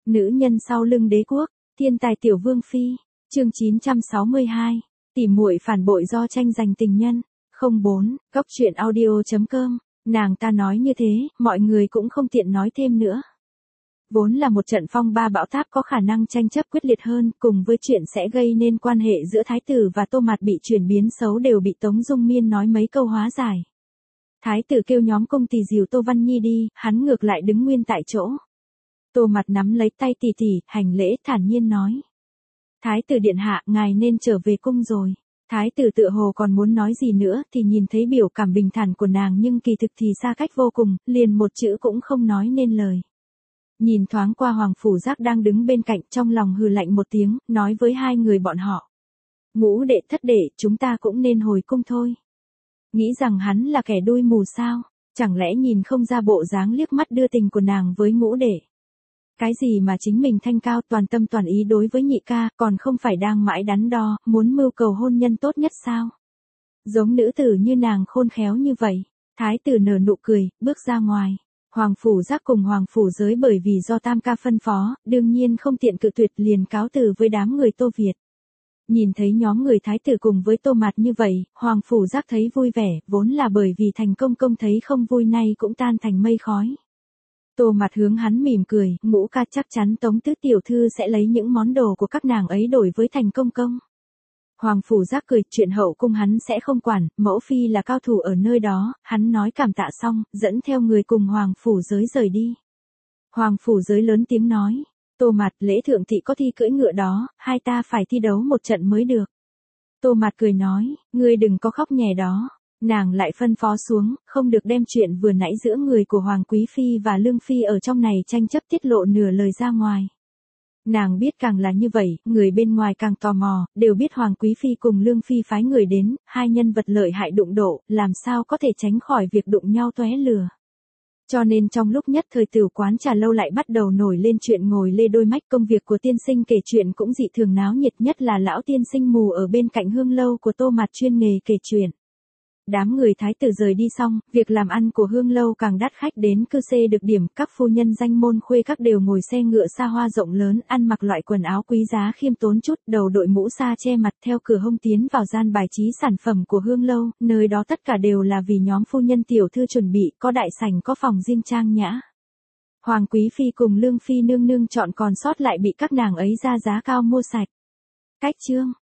Nữ nhân sau lưng đế quốc, thiên tài tiểu vương phi, chương 962, tỉ muội phản bội do tranh giành tình nhân, 04, góc truyện audio.com, nàng ta nói như thế, mọi người cũng không tiện nói thêm nữa. Vốn là một trận phong ba bão táp có khả năng tranh chấp quyết liệt hơn, cùng với chuyện sẽ gây nên quan hệ giữa Thái tử và Tô Mạt bị chuyển biến xấu đều bị Tống Dung Miên nói mấy câu hóa giải. Thái tử kêu nhóm công tỳ dìu Tô Văn Nhi đi, hắn ngược lại đứng nguyên tại chỗ. Tô Mạt nắm lấy tay tỷ tỷ, hành lễ thản nhiên nói. Thái tử điện hạ, ngài nên trở về cung rồi. Thái tử tựa hồ còn muốn nói gì nữa thì nhìn thấy biểu cảm bình thản của nàng nhưng kỳ thực thì xa cách vô cùng, liền một chữ cũng không nói nên lời. Nhìn thoáng qua Hoàng Phủ Giác đang đứng bên cạnh, trong lòng hừ lạnh một tiếng, nói với hai người bọn họ. Ngũ đệ thất đệ, chúng ta cũng nên hồi cung thôi. Nghĩ rằng hắn là kẻ đuôi mù sao, chẳng lẽ nhìn không ra bộ dáng liếc mắt đưa tình của nàng với ngũ đệ. Cái gì mà chính mình thanh cao toàn tâm toàn ý đối với nhị ca, còn không phải đang mãi đắn đo, muốn mưu cầu hôn nhân tốt nhất sao? Giống nữ tử như nàng khôn khéo như vậy. Thái tử nở nụ cười, bước ra ngoài. Hoàng Phủ Giác cùng Hoàng Phủ Giới bởi vì do tam ca phân phó, đương nhiên không tiện cự tuyệt, liền cáo từ với đám người Tô Việt. Nhìn thấy nhóm người Thái tử cùng với Tô Mạt như vậy, Hoàng Phủ Giác thấy vui vẻ, vốn là bởi vì Thành Công Công thấy không vui nay cũng tan thành mây khói. Tô Mạt hướng hắn mỉm cười, Ngũ ca chắc chắn Tống tứ tiểu thư sẽ lấy những món đồ của các nàng ấy đổi với Thành Công Công. Hoàng Phủ Giác cười, chuyện hậu cung hắn sẽ không quản, mẫu phi là cao thủ ở nơi đó, hắn nói cảm tạ xong, dẫn theo người cùng Hoàng Phủ Giới rời đi. Hoàng Phủ Giới lớn tiếng nói, Tô Mạt, lễ thượng thị có thi cưỡi ngựa đó, hai ta phải thi đấu một trận mới được. Tô Mạt cười nói, ngươi đừng có khóc nhè đó. Nàng lại phân phó xuống, không được đem chuyện vừa nãy giữa người của Hoàng Quý Phi và Lương Phi ở trong này tranh chấp tiết lộ nửa lời ra ngoài. Nàng biết càng là như vậy, người bên ngoài càng tò mò, đều biết Hoàng Quý Phi cùng Lương Phi phái người đến, hai nhân vật lợi hại đụng độ, làm sao có thể tránh khỏi việc đụng nhau tóe lửa. Cho nên trong lúc nhất thời Tửu Quán Trà Lâu lại bắt đầu nổi lên chuyện ngồi lê đôi mách, công việc của tiên sinh kể chuyện cũng dị thường náo nhiệt, nhất là lão tiên sinh mù ở bên cạnh hương lâu của Tô Mạt chuyên nghề kể chuyện. Đám người Thái tử rời đi xong, việc làm ăn của hương lâu càng đắt khách đến cư xê được điểm, các phu nhân danh môn khuê các đều ngồi xe ngựa xa hoa rộng lớn, ăn mặc loại quần áo quý giá khiêm tốn chút, đầu đội mũ sa che mặt theo cửa hông tiến vào gian bài trí sản phẩm của hương lâu, nơi đó tất cả đều là vì nhóm phu nhân tiểu thư chuẩn bị, có đại sảnh có phòng riêng trang nhã. Hoàng Quý Phi cùng Lương Phi nương nương chọn còn sót lại bị các nàng ấy ra giá cao mua sạch. Cách chương